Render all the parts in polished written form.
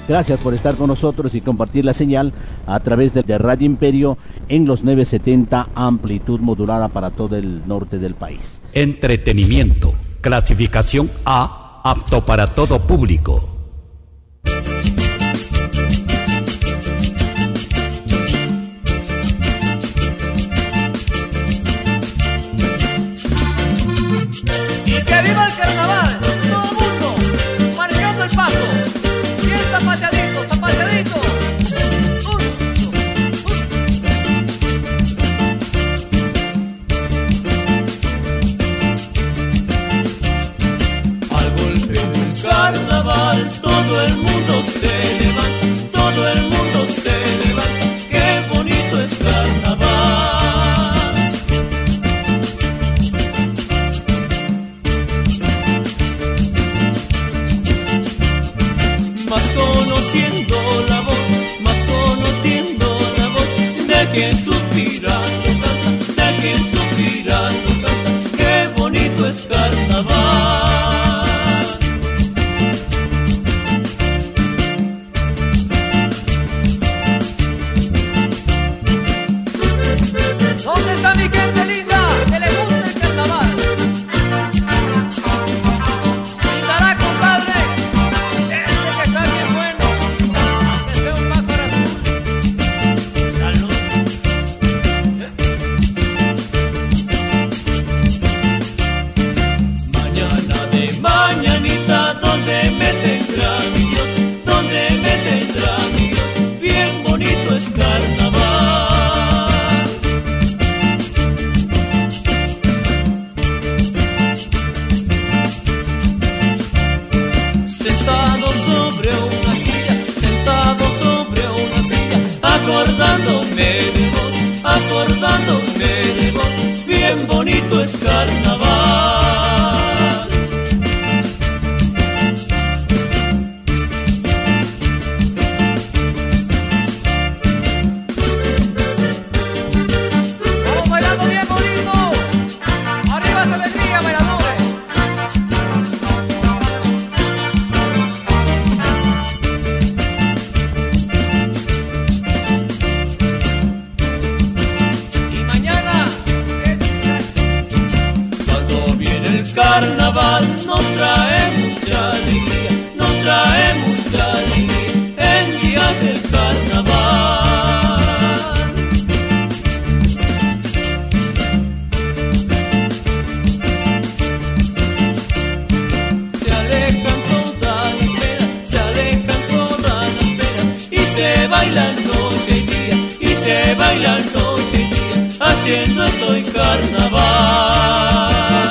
Gracias por estar con nosotros y compartir la señal a través de Radio Imperio en los 970 amplitud modulada para todo el norte del país. Entretenimiento, clasificación A, apto para todo público. Y que viva el carnaval, todo el mundo, marcando el paso, bien zapateadito, zapateadito. Al golpe del carnaval, todo el mundo se levanta, todo el mundo se levanta, qué bonito es carnaval. Más conociendo la voz de quien suspirando canta, de quien suspirando canta, qué bonito es carnaval. ¿Dónde está mi gente linda que le gusta el carnaval? Gritará, compadre, este que está bien bueno, aunque sea un pájaro azul. Salud. Mañana de mañanita, donde me tendrá mi Dios, donde me tendrá mi Dios, bien bonito es carnaval. Sentado sobre una silla, sentado sobre una silla, acordándome de vos, bien bonito es carnaval. Vamos bailando bien bonito. Arriba esa alegría, bailadores. Y mañana Cuando viene el carnaval nos trae mucha alegría, nos trae mucha alegría en días del carnaval. Se alejan todas las penas, se alejan todas las penas y se baila noche y día, y se baila noche y día, haciendo estoy carnaval.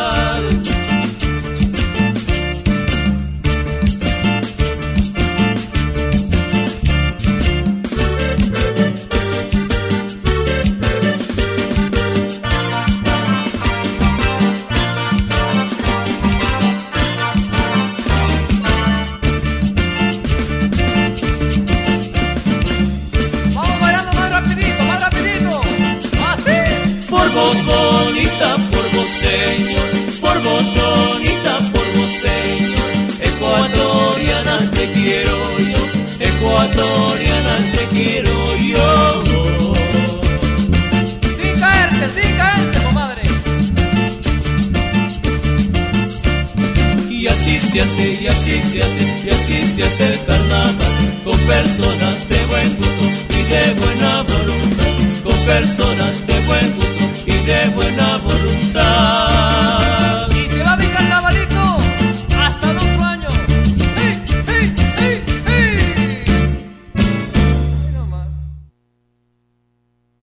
vamos bailando más rapidito. Así. Por vos bonita, por vos señor, por vos bonita, por vos señor, ecuatoriana te quiero yo, ecuatoriana te quiero yo. Sin caerte, comadre. Y así se hace, y así se hace, y así se hace el carnaval, con personas de buen gusto y de buena voluntad, con personas de buen gusto y de buena